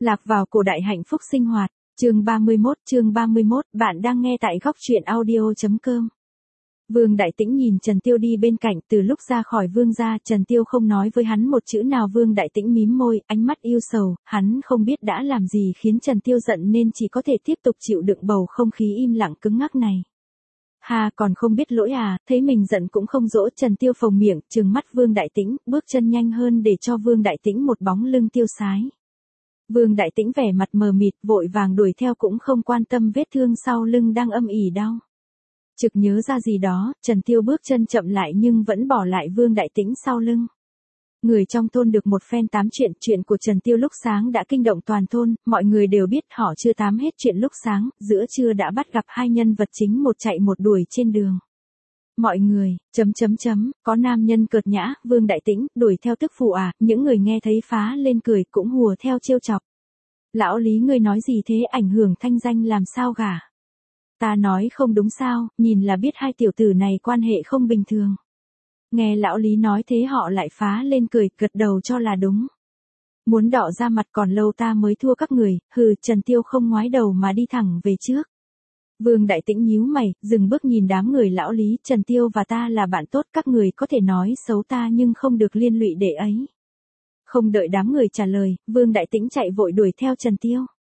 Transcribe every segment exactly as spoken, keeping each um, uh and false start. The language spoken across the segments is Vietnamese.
Lạc vào cổ đại hạnh phúc sinh hoạt, chương ba mươi mốt, chương ba mươi mốt, bạn đang nghe tại góc truyện audio chấm com. Vương Đại Tĩnh nhìn Trần Tiêu đi bên cạnh, từ lúc ra khỏi Vương gia, Trần Tiêu không nói với hắn một chữ nào. Vương Đại Tĩnh mím môi, ánh mắt yêu sầu, hắn không biết đã làm gì khiến Trần Tiêu giận nên chỉ có thể tiếp tục chịu đựng bầu không khí im lặng cứng ngắc này. Ha, còn không biết lỗi à, thấy mình giận cũng không dỗ. Trần Tiêu phồng miệng, trừng mắt Vương Đại Tĩnh, bước chân nhanh hơn để cho Vương Đại Tĩnh một bóng lưng tiêu sái. Vương Đại Tĩnh vẻ mặt mờ mịt, vội vàng đuổi theo cũng không quan tâm vết thương sau lưng đang âm ỉ đau. Trực nhớ ra gì đó, Trần Tiêu bước chân chậm lại nhưng vẫn bỏ lại Vương Đại Tĩnh sau lưng. Người trong thôn được một phen tám chuyện, chuyện của Trần Tiêu lúc sáng đã kinh động toàn thôn, mọi người đều biết họ chưa tám hết chuyện lúc sáng, giữa trưa đã bắt gặp hai nhân vật chính một chạy một đuổi trên đường. Mọi người, chấm chấm chấm, có nam nhân cợt nhã, Vương Đại Tĩnh, đuổi theo tức phụ à, những người nghe thấy phá lên cười cũng hùa theo trêu chọc. Lão Lý ngươi nói gì thế, ảnh hưởng thanh danh làm sao gả? Ta nói không đúng sao, nhìn là biết hai tiểu tử này quan hệ không bình thường. Nghe lão Lý nói thế họ lại phá lên cười, gật đầu cho là đúng. Muốn đọ ra mặt còn lâu ta mới thua các người, hừ, Trần Tiêu không ngoái đầu mà đi thẳng về trước. Vương Đại Tĩnh nhíu mày, dừng bước nhìn đám người lão Lý, Trần Tiêu và ta là bạn tốt, các người có thể nói xấu ta nhưng không được liên lụy để ấy. Không đợi đám người trả lời, Vương Đại Tĩnh chạy vội đuổi theo Trần Tiêu.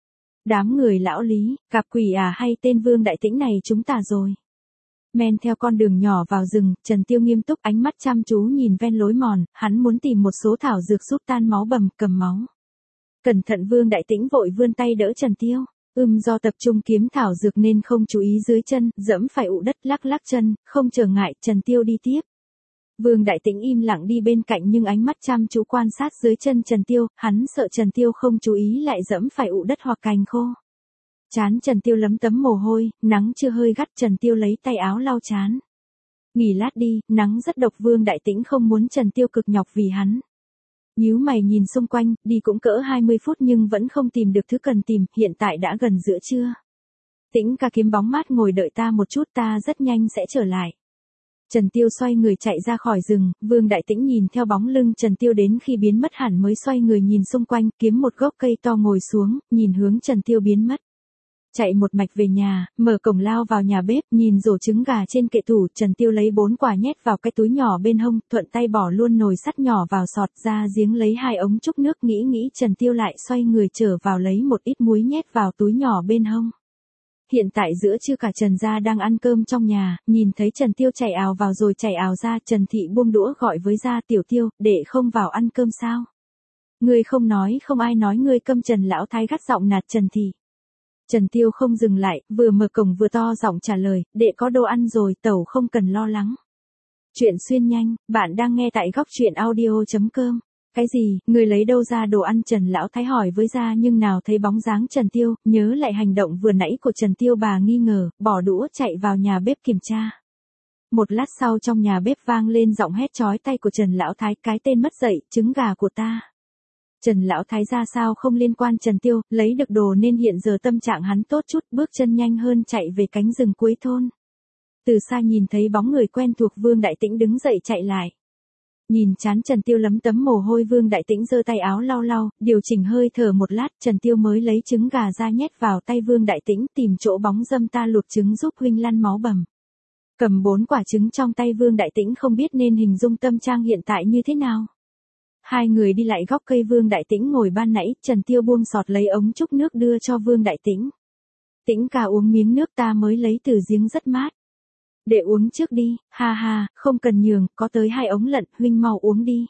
Đám người lão Lý, gặp quỷ à hay tên Vương Đại Tĩnh này chúng ta rồi. Men theo con đường nhỏ vào rừng, Trần Tiêu nghiêm túc ánh mắt chăm chú nhìn ven lối mòn, hắn muốn tìm một số thảo dược giúp tan máu bầm, cầm máu. Cẩn thận, Vương Đại Tĩnh vội vươn tay đỡ Trần Tiêu. Ừm do tập trung kiếm thảo dược nên không chú ý dưới chân, dẫm phải ụ đất lắc lắc chân, không trở ngại, Trần Tiêu đi tiếp. Vương Đại Tĩnh im lặng đi bên cạnh nhưng ánh mắt chăm chú quan sát dưới chân Trần Tiêu, hắn sợ Trần Tiêu không chú ý lại dẫm phải ụ đất hoặc cành khô. Trán Trần Tiêu lấm tấm mồ hôi, nắng chưa hơi gắt, Trần Tiêu lấy tay áo lau trán. Nghỉ lát đi, nắng rất độc. Vương Đại Tĩnh không muốn Trần Tiêu cực nhọc vì hắn. Nhíu mày nhìn xung quanh, đi cũng cỡ hai mươi phút nhưng vẫn không tìm được thứ cần tìm, hiện tại đã gần giữa trưa. Tĩnh ca kiếm bóng mát ngồi đợi ta một chút, ta rất nhanh sẽ trở lại. Trần Tiêu xoay người chạy ra khỏi rừng, Vương Đại Tĩnh nhìn theo bóng lưng Trần Tiêu đến khi biến mất hẳn mới xoay người nhìn xung quanh, kiếm một gốc cây to ngồi xuống, nhìn hướng Trần Tiêu biến mất. Chạy một mạch về nhà, mở cổng lao vào nhà bếp, nhìn rổ trứng gà trên kệ tủ, Trần Tiêu lấy bốn quả nhét vào cái túi nhỏ bên hông, thuận tay bỏ luôn nồi sắt nhỏ vào sọt, ra giếng lấy hai ống trúc nước, nghĩ nghĩ Trần Tiêu lại xoay người trở vào lấy một ít muối nhét vào túi nhỏ bên hông. Hiện tại giữa trưa cả Trần gia đang ăn cơm trong nhà, nhìn thấy Trần Tiêu chạy ào vào rồi chạy ào ra, Trần Thị buông đũa gọi với gia, Tiểu Tiêu, để không vào ăn cơm sao? Ngươi không nói không ai nói ngươi câm. Trần lão thái gắt giọng nạt Trần Thị. Trần Tiêu không dừng lại, vừa mở cổng vừa to giọng trả lời, đệ có đồ ăn rồi, tẩu không cần lo lắng. Chuyện xuyên nhanh, bạn đang nghe tại góc truyện audio chấm com. Cái gì, người lấy đâu ra đồ ăn? Trần lão thái hỏi với gia nhưng nào thấy bóng dáng Trần Tiêu, nhớ lại hành động vừa nãy của Trần Tiêu, bà nghi ngờ, bỏ đũa chạy vào nhà bếp kiểm tra. Một lát sau trong nhà bếp vang lên giọng hét chói tai của Trần lão thái, cái tên mất dạy, trứng gà của ta. Trần lão thái ra sao không liên quan. Trần Tiêu lấy được đồ nên hiện giờ tâm trạng hắn tốt chút, bước chân nhanh hơn chạy về cánh rừng cuối thôn. Từ xa nhìn thấy bóng người quen thuộc, Vương Đại Tĩnh đứng dậy chạy lại. Nhìn trán Trần Tiêu lấm tấm mồ hôi, Vương Đại Tĩnh giơ tay áo lau lau, điều chỉnh hơi thở một lát, Trần Tiêu mới lấy trứng gà ra nhét vào tay Vương Đại Tĩnh, tìm chỗ bóng dâm ta luộc trứng giúp huynh lăn máu bầm. Cầm bốn quả trứng trong tay, Vương Đại Tĩnh không biết nên hình dung tâm trạng hiện tại như thế nào. Hai người đi lại góc cây, Vương Đại Tĩnh ngồi ban nãy, Trần Tiêu buông sọt lấy ống trúc nước đưa cho Vương Đại Tĩnh. Tĩnh ca uống miếng nước ta mới lấy từ giếng rất mát. Để uống trước đi, ha ha, không cần nhường, có tới hai ống lận, huynh mau uống đi.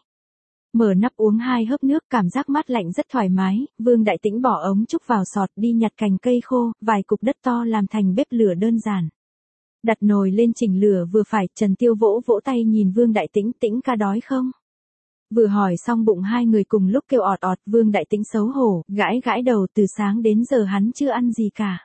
Mở nắp uống hai hớp nước, cảm giác mát lạnh rất thoải mái. Vương Đại Tĩnh bỏ ống trúc vào sọt, đi nhặt cành cây khô, vài cục đất to làm thành bếp lửa đơn giản. Đặt nồi lên chỉnh lửa vừa phải, Trần Tiêu vỗ vỗ tay nhìn Vương Đại Tĩnh, Tĩnh ca đói không? Vừa hỏi xong bụng hai người cùng lúc kêu ọt ọt. Vương Đại Tĩnh xấu hổ, gãi gãi đầu, từ sáng đến giờ hắn chưa ăn gì cả.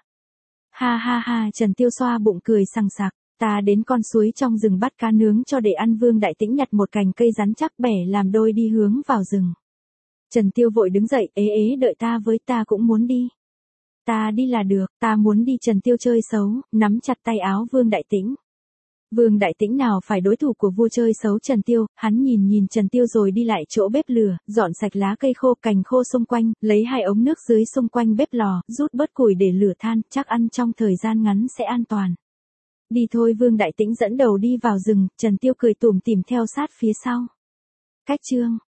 Ha ha ha, Trần Tiêu xoa bụng cười sằng sặc, ta đến con suối trong rừng bắt cá nướng cho để ăn. Vương Đại Tĩnh nhặt một cành cây rắn chắc bẻ làm đôi đi hướng vào rừng. Trần Tiêu vội đứng dậy, ế ế đợi ta với, ta cũng muốn đi. Ta đi là được, ta muốn đi. Trần Tiêu chơi xấu, nắm chặt tay áo Vương Đại Tĩnh. Vương Đại Tĩnh nào phải đối thủ của vua chơi xấu Trần Tiêu, hắn nhìn nhìn Trần Tiêu rồi đi lại chỗ bếp lửa, dọn sạch lá cây khô, cành khô xung quanh, lấy hai ống nước dưới xung quanh bếp lò, rút bớt củi để lửa than, chắc ăn trong thời gian ngắn sẽ an toàn. Đi thôi, Vương Đại Tĩnh dẫn đầu đi vào rừng, Trần Tiêu cười tủm tỉm theo sát phía sau. Cách chương